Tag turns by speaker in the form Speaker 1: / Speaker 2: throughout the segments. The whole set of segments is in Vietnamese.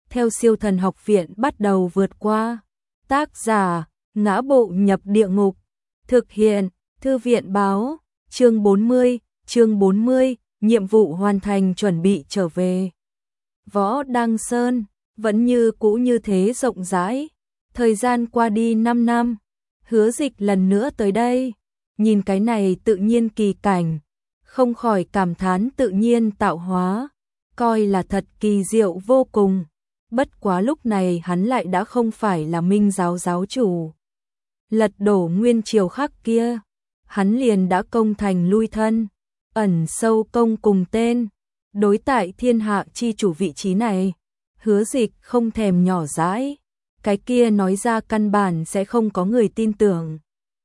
Speaker 1: theo Siêu Thần Học Viện bắt đầu vượt qua. Tác giả: Ngã Bộ Nhập Địa Ngục. Thực hiện: Thư viện báo. Chương 40, nhiệm vụ hoàn thành, chuẩn bị trở về. Võ Đăng Sơn vẫn như cũ như thế rộng rãi. Thời gian qua đi 5 năm, Hứa Dịch lần nữa tới đây, nhìn cái này tự nhiên kỳ cảnh, không khỏi cảm thán tự nhiên tạo hóa, coi là thật kỳ diệu vô cùng. Bất quá lúc này hắn lại đã không phải là Minh giáo giáo chủ. Lật đổ nguyên triều khắc kia, hắn liền đã công thành lui thân, ẩn sâu công cùng tên, đối tại thiên hạ chi chủ vị trí này, Hứa Dịch không thèm nhỏ dãi, cái kia nói ra căn bản sẽ không có người tin tưởng.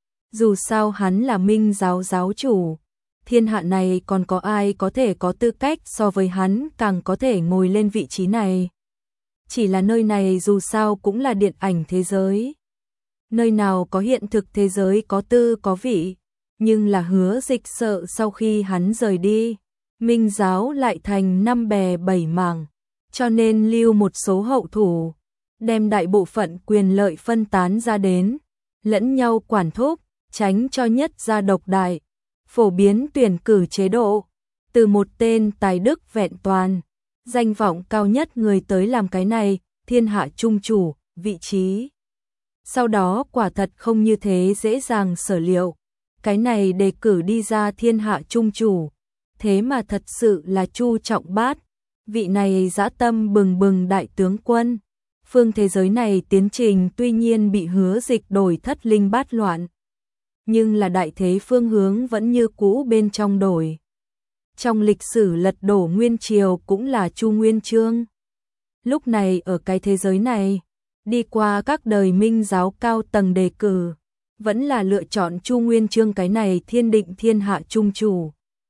Speaker 1: Dù sao hắn là Minh giáo giáo chủ, thiên hạ này còn có ai có thể có tư cách so với hắn càng có thể ngồi lên vị trí này. Chỉ là nơi này dù sao cũng là điện ảnh thế giới, nơi nào có hiện thực thế giới có tư có vị, nhưng là Hứa Dịch sợ sau khi hắn rời đi, Minh giáo lại thành năm bè bảy mảng, cho nên lưu một số hậu thủ, đem đại bộ phận quyền lợi phân tán ra đến, lẫn nhau quản thúc, tránh cho nhất gia độc đại, phổ biến tuyển cử chế độ, từ một tên tài đức vẹn toàn, danh vọng cao nhất người tới làm cái này, thiên hạ trung chủ, vị trí. Sau đó quả thật không như thế dễ dàng sở liệu, cái này đề cử đi ra thiên hạ trung chủ, thế mà thật sự là Chu Trọng Bát, vị này dã tâm bừng bừng đại tướng quân. Phương thế giới này tiến trình tuy nhiên bị Hứa Dịch đổi thất linh bát loạn, nhưng là đại thế phương hướng vẫn như cũ bên trong đổi. Trong lịch sử lật đổ nguyên triều cũng là Chu Nguyên Chương. Lúc này ở cái thế giới này, đi qua các đời Minh giáo cao tầng đề cử, vẫn là lựa chọn Chu Nguyên Chương cái này thiên định thiên hạ trung chủ.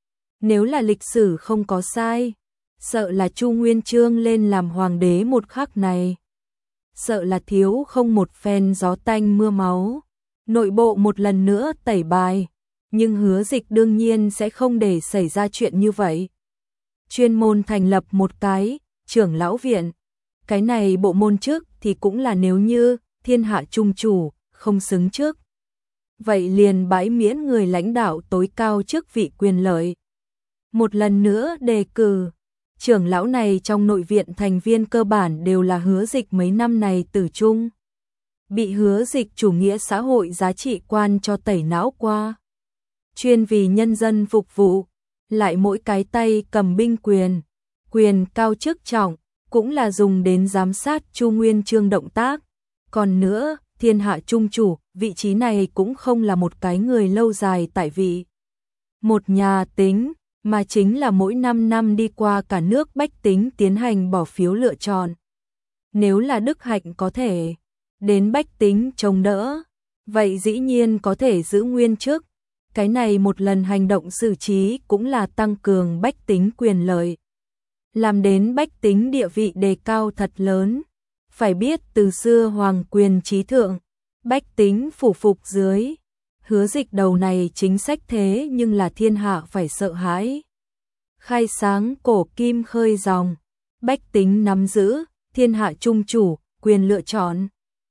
Speaker 1: Nếu là lịch sử không có sai, sợ là Chu Nguyên Chương lên làm hoàng đế một khắc này, sợ là thiếu không một phen gió tanh mưa máu, nội bộ một lần nữa tẩy bài, nhưng Hứa Dịch đương nhiên sẽ không để xảy ra chuyện như vậy. Chuyên môn thành lập một cái trưởng lão viện, cái này bộ môn trước thì cũng là nếu như thiên hạ trung chủ không xứng trước, vậy liền bãi miễn người lãnh đạo tối cao chức vị quyền lợi. Một lần nữa đề cử trưởng lão này trong nội viện thành viên cơ bản đều là Hứa Dịch mấy năm này tử trung, bị Hứa Dịch chủ nghĩa xã hội giá trị quan cho tẩy não qua, chuyên vì nhân dân phục vụ, lại mỗi cái tay cầm binh quyền, quyền cao chức trọng, cũng là dùng đến giám sát Chu Nguyên Chương động tác. Còn nữa, thiên hạ trung chủ, vị trí này cũng không là một cái người lâu dài tại vị một nhà tính, mà chính là mỗi 5 năm đi qua cả nước bách tính tiến hành bỏ phiếu lựa chọn. Nếu là đức hạnh có thể đến bách tính chống đỡ, vậy dĩ nhiên có thể giữ nguyên chức. Cái này một lần hành động xử trí cũng là tăng cường bách tính quyền lợi, làm đến bách tính địa vị đề cao thật lớn. Phải biết từ xưa hoàng quyền trí thượng, bách tính phủ phục dưới. Hứa Dịch đầu này chính sách thế nhưng là thiên hạ phải sợ hãi. Khai sáng cổ kim khơi dòng, bách tính nắm giữ, thiên hạ trung chủ, quyền lựa chọn.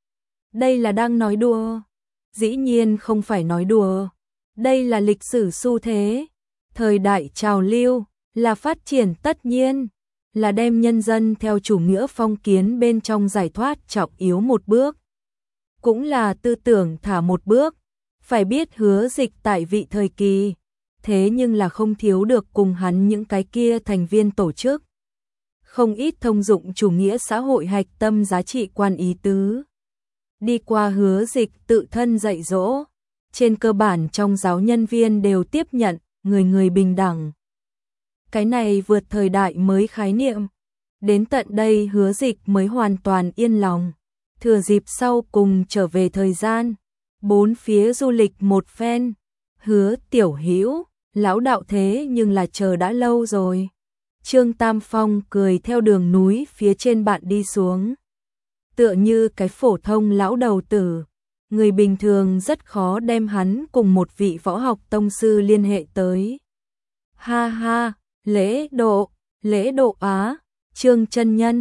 Speaker 1: Đây là đang nói đùa? Dĩ nhiên không phải nói đùa. Đây là lịch sử xu thế, thời đại trào lưu, là phát triển tất nhiên, là đem nhân dân theo chủ nghĩa phong kiến bên trong giải thoát trọng yếu một bước. Cũng là tư tưởng thả một bước. Phải biết Hứa Dịch tại vị thời kỳ, thế nhưng là không thiếu được cùng hắn những cái kia thành viên tổ chức. Không ít thông dụng chủ nghĩa xã hội hạch tâm giá trị quan ý tứ. Đi qua Hứa Dịch tự thân dạy dỗ, trên cơ bản trong giáo nhân viên đều tiếp nhận người người bình đẳng. Cái này vượt thời đại mới khái niệm. Đến tận đây Hứa Dịch mới hoàn toàn yên lòng. Thừa dịp sau cùng trở về thời gian, bốn phía du lịch một phen. Hứa tiểu hữu, lão đạo thế nhưng là chờ đã lâu rồi. Trương Tam Phong cười theo đường núi phía trên bạn đi xuống. Tựa như cái phổ thông lão đầu tử, người bình thường rất khó đem hắn cùng một vị võ học tông sư liên hệ tới. Ha ha, lễ độ Á, Trương chân nhân,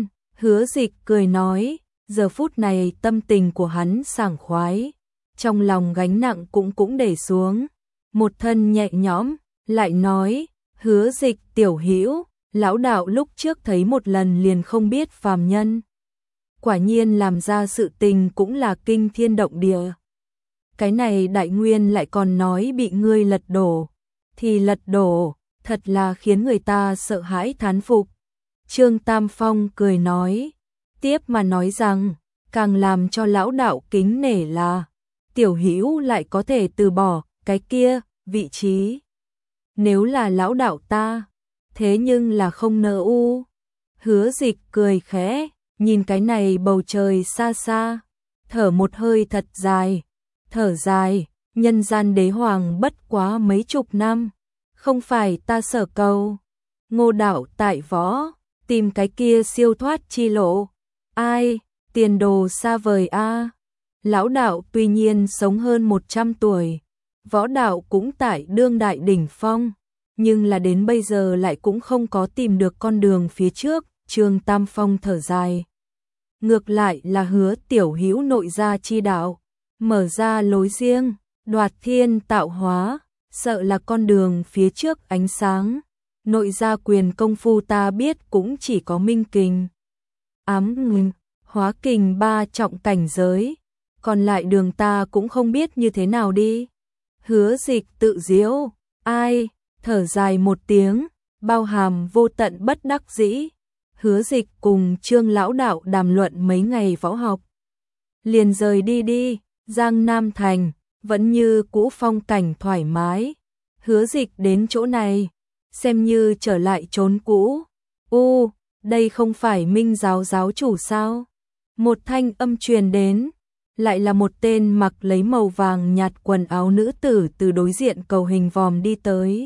Speaker 1: Hứa Dịch cười nói, giờ phút này tâm tình của hắn sảng khoái, trong lòng gánh nặng cũng để xuống, một thân nhẹ nhõm, lại nói, Hứa Dịch tiểu hữu, lão đạo lúc trước thấy một lần liền không biết phàm nhân. Quả nhiên làm ra sự tình cũng là kinh thiên động địa. Cái này đại nguyên lại còn nói bị ngươi lật đổ, thì lật đổ, thật là khiến người ta sợ hãi thán phục. Trương Tam Phong cười nói, tiếp mà nói rằng, càng làm cho lão đạo kính nể là, tiểu hữu lại có thể từ bỏ cái kia, vị trí. Nếu là lão đạo ta, thế nhưng là không nỡ u. Hứa Dịch cười khẽ, nhìn cái này bầu trời xa xa, thở một hơi thật dài, thở dài, nhân gian đế hoàng bất quá mấy chục năm, không phải ta sở cầu. Ngô đạo tại võ, tìm cái kia siêu thoát chi lộ, ai, tiền đồ xa vời a. Lão đạo tuy nhiên sống hơn 100 tuổi, võ đạo cũng tại đương đại đỉnh phong, nhưng là đến bây giờ lại cũng không có tìm được con đường phía trước. Trương Tam Phong thở dài. Ngược lại là Hứa tiểu hữu nội gia chi đạo, mở ra lối riêng, đoạt thiên tạo hóa, sợ là con đường phía trước ánh sáng. Nội gia quyền công phu ta biết cũng chỉ có minh kình, ám ngừng, hóa kình 3 trọng cảnh giới, còn lại đường ta cũng không biết như thế nào đi. Hứa Dịch tự giễu, ai, thở dài một tiếng, bao hàm vô tận bất đắc dĩ. Hứa Dịch cùng Trương lão đạo đàm luận mấy ngày võ học, liền rời đi, Giang Nam thành vẫn như cũ phong cảnh thoải mái. Hứa Dịch đến chỗ này, xem như trở lại chốn cũ. Đây không phải Minh giáo giáo chủ sao? Một thanh âm truyền đến, lại là một tên mặc lấy màu vàng nhạt quần áo nữ tử từ đối diện cầu hình vòm đi tới.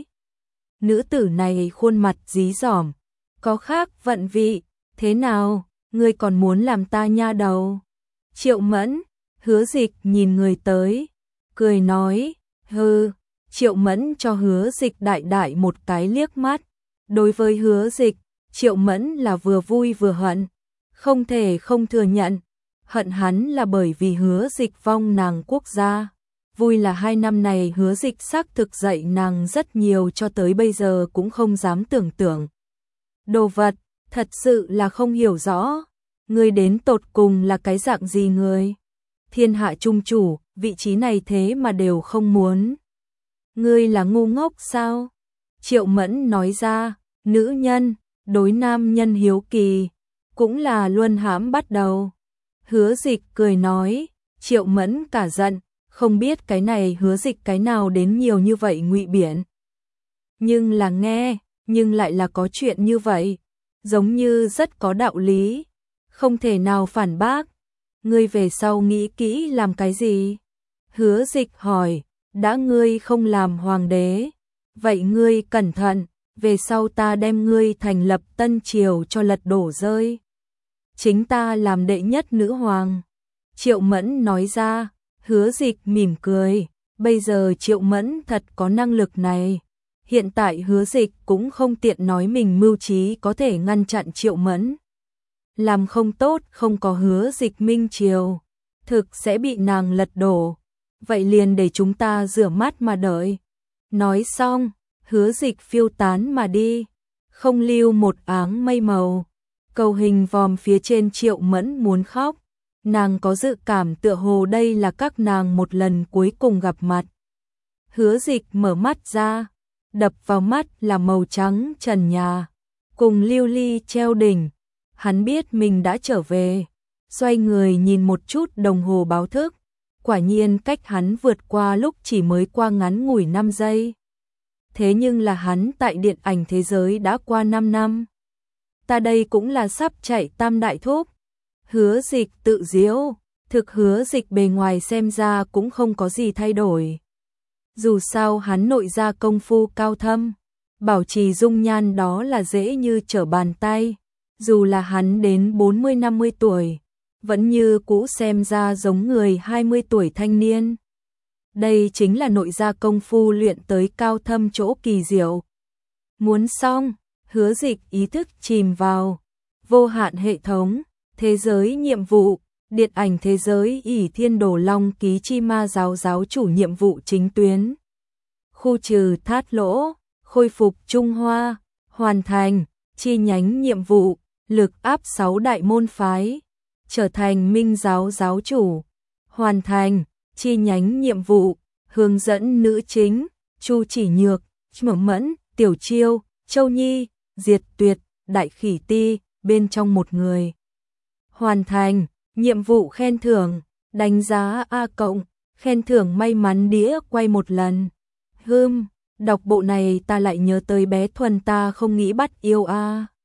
Speaker 1: Nữ tử này khuôn mặt dí dỏm, có khác vận vị, thế nào, ngươi còn muốn làm ta nha đầu? Triệu Mẫn, Hứa Dịch nhìn người tới, cười nói, hừ. Triệu Mẫn cho Hứa Dịch đại đại một cái liếc mắt. Đối với Hứa Dịch, Triệu Mẫn là vừa vui vừa hận, không thể không thừa nhận. Hận hắn là bởi vì Hứa Dịch vong nàng quốc gia, vui là 2 năm này Hứa Dịch xác thực dạy nàng rất nhiều, cho tới bây giờ cũng không dám tưởng tượng. Đồ vật, thật sự là không hiểu rõ, ngươi đến tột cùng là cái dạng gì người? Thiên hạ trung chủ, vị trí này thế mà đều không muốn. Ngươi là ngu ngốc sao? Triệu Mẫn nói ra, nữ nhân, đối nam nhân hiếu kỳ, cũng là luân hãm bắt đầu. Hứa Dịch cười nói, Triệu Mẫn cả giận, không biết cái này Hứa Dịch cái nào đến nhiều như vậy ngụy biện. Nhưng là nghe, nhưng lại là có chuyện như vậy, giống như rất có đạo lý, không thể nào phản bác. Ngươi về sau nghĩ kỹ làm cái gì? Hứa Dịch hỏi, đã ngươi không làm hoàng đế, vậy ngươi cẩn thận, về sau ta đem ngươi thành lập tân triều cho lật đổ rơi. Chính ta làm đệ nhất nữ hoàng. Triệu Mẫn nói ra. Hứa Dịch mỉm cười, bây giờ Triệu Mẫn thật có năng lực này. Hiện tại Hứa Dịch cũng không tiện nói mình mưu trí có thể ngăn chặn Triệu Mẫn. Làm không tốt, không có Hứa Dịch minh triều, thực sẽ bị nàng lật đổ. Vậy liền để chúng ta rửa mắt mà đợi. Nói xong, Hứa Dịch phiêu tán mà đi, không lưu một áng mây màu. Cầu hình vòm phía trên Triệu Mẫn muốn khóc, nàng có dự cảm tựa hồ đây là các nàng một lần cuối cùng gặp mặt. Hứa Dịch mở mắt ra, đập vào mắt là màu trắng trần nhà, cùng lưu ly treo đỉnh. Hắn biết mình đã trở về, xoay người nhìn một chút đồng hồ báo thức, quả nhiên cách hắn vượt qua lúc chỉ mới qua ngắn ngủi 5 giây. Thế nhưng là hắn tại điện ảnh thế giới đã qua 5 năm. Ta đây cũng là sắp chạy tam đại thúc. Hứa Dịch tự giễu, thực Hứa Dịch bề ngoài xem ra cũng không có gì thay đổi. Dù sao hắn nội gia công phu cao thâm, bảo trì dung nhan đó là dễ như trở bàn tay. Dù là hắn đến 40-50 tuổi, vẫn như cũ xem ra giống người 20 tuổi thanh niên. Đây chính là nội gia công phu luyện tới cao thâm chỗ kỳ diệu. Muốn xong, Hứa Dịch ý thức chìm vào vô hạn hệ thống, Thế giới nhiệm vụ, điện ảnh thế giới ỷ Thiên Đồ Long ký chi ma giáo giáo chủ nhiệm vụ chính tuyến. Khu trừ thát lỗ, khôi phục Trung Hoa, hoàn thành, chi nhánh nhiệm vụ, lực áp 6 đại môn phái, trở thành minh giáo giáo chủ, hoàn thành, chi nhánh nhiệm vụ, hướng dẫn nữ chính, Chu Chỉ Nhược, Mở Mẫn, Tiểu Chiêu, Châu Nhi, Diệt Tuyệt, Đại Khỉ Ti, bên trong một người. Hoàn thành, nhiệm vụ khen thưởng, đánh giá A+, khen thưởng may mắn đĩa quay một lần. Đọc bộ này ta lại nhớ tới bé Thuần ta không nghĩ bắt yêu a.